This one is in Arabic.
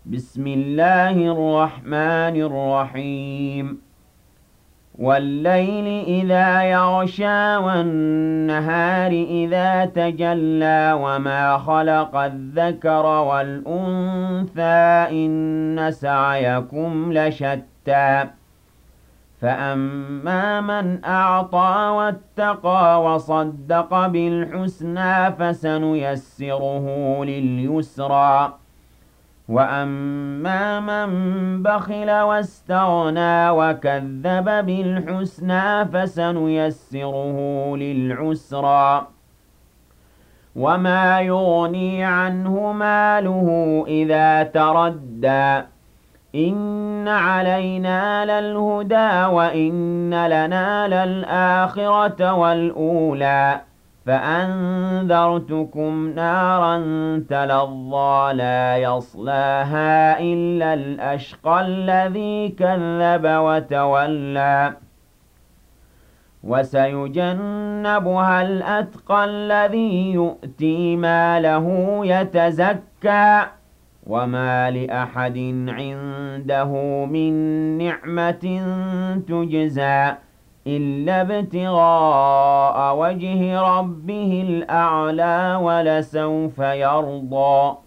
بسم الله الرحمن الرحيم والليل إذا يغشى والنهار إذا تجلى وما خلق الذكر والأنثى إن سعيكم لشتى فأما من أعطى واتقى وصدق بالحسنى فسنيسره لليسرى وأما من بخل واستغنى وكذب بالحسنى فسنيسره للعسرى وما يغني عنه ماله إذا تردى إن علينا للهدى وإن لنا للآخرة والأولى فأنذرتكم نارا تلظى لا يصلاها إلا الأشقى الذي كذب وتولى وسيجنبها الأتقى الذي يؤتي ماله يتزكى وما لأحد عنده من نعمة تجزى إلا ابتغاء وجه ربه الأعلى ولسوف يرضى